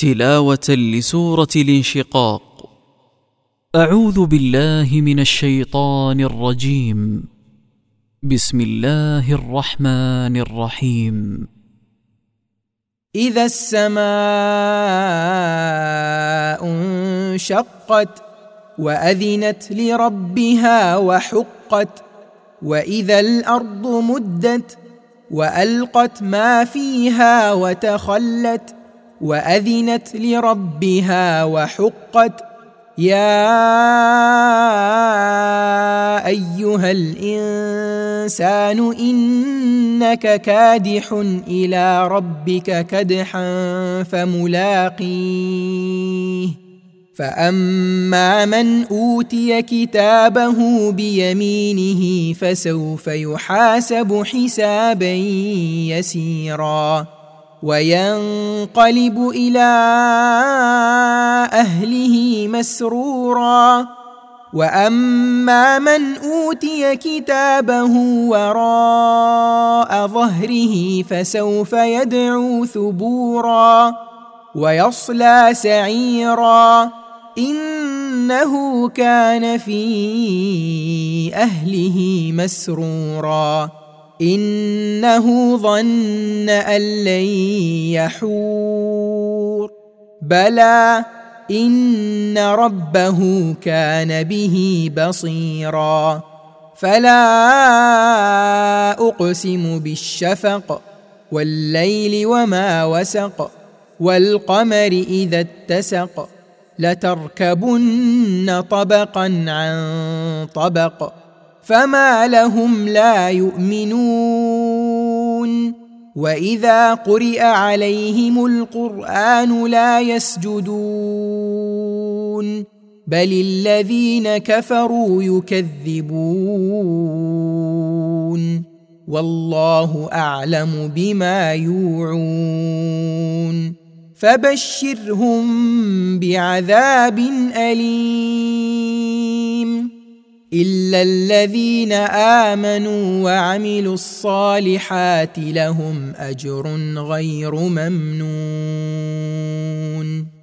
تلاوة لسورة الانشقاق. أعوذ بالله من الشيطان الرجيم. بسم الله الرحمن الرحيم. إذا السماء انشقت وأذنت لربها وحقت، وإذا الأرض مدت وألقت ما فيها وتخلت، وأذنت لربها وحقت. يا أيها الإنسان إنك كادح إلى ربك كدحا فملاقيه. فأما من أوتي كتابه بيمينه فسوف يحاسب حسابا يسيرا، وينقلب إلى أهله مسرورا. وأما من أوتي كتابه وراء ظهره فسوف يدعو ثبورا ويصلى سعيرا، إنه كان في أهله مسرورا، إنه ظن أن لن يحور. بلى إن ربه كان به بصيرا. فلا أقسم بالشفق والليل وما وسق، والقمر إذا اتسق، لتركبن طبقا عن طبق، فما لهم لا يؤمنون. وإذا قرئ عليهم القرآن لا يسجدون، بل الذين كفروا يكذبون، والله أعلم بما يوعون. فبشرهم بعذاب أليم إلا الذين آمنوا وعملوا الصالحات لهم أجر غير ممنون.